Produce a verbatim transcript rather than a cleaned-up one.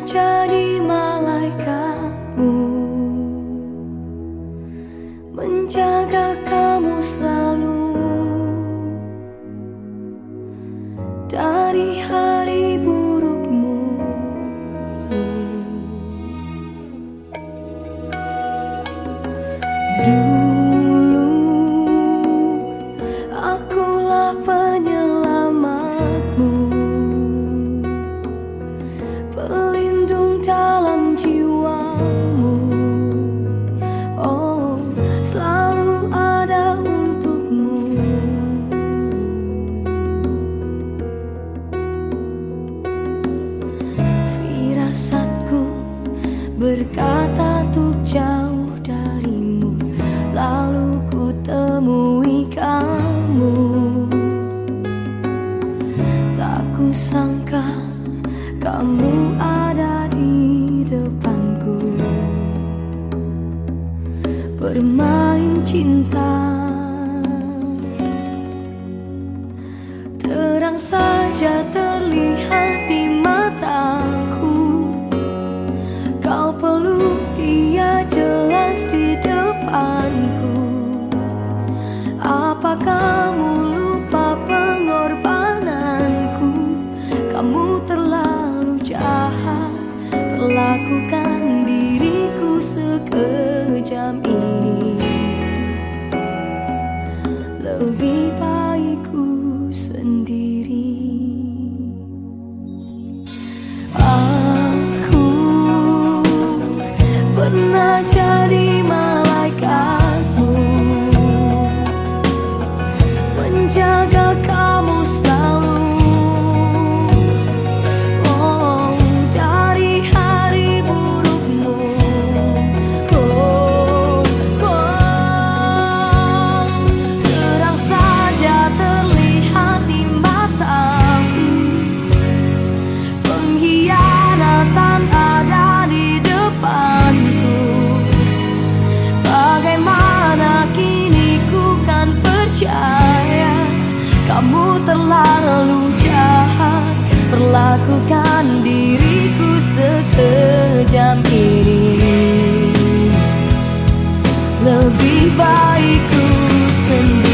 jadi malaikatmu, menjaga kamu selalu dari hari burukmu. Dulu akulah penyelamatmu, pelindung dalam jiwamu. Oh, selalu ada untukmu. Firasatku berkata untuk jauh darimu, lalu ku temui kamu. Tak kusangka kamu ada di depanku, bermain cinta. Terang saja terlihat di mataku, kau peluk dia jelas di depanku. Apa kamu lupa pengorbananku? Kamu terlalu jahat, perlakukan diriku sekejam ini. Lebih baik ku sendiri. Aku pernah jadi malaikatmu, menjaga kamu selalu. Oh, dari hari burukmu. Oh, oh, terang saja terlihat di mataku, pengkhianatan ada di depanku. Bagaimana kini ku kan percaya kamu terlalu jahat, perlakukan diriku sekejam ini. Lebih baik ku sendiri.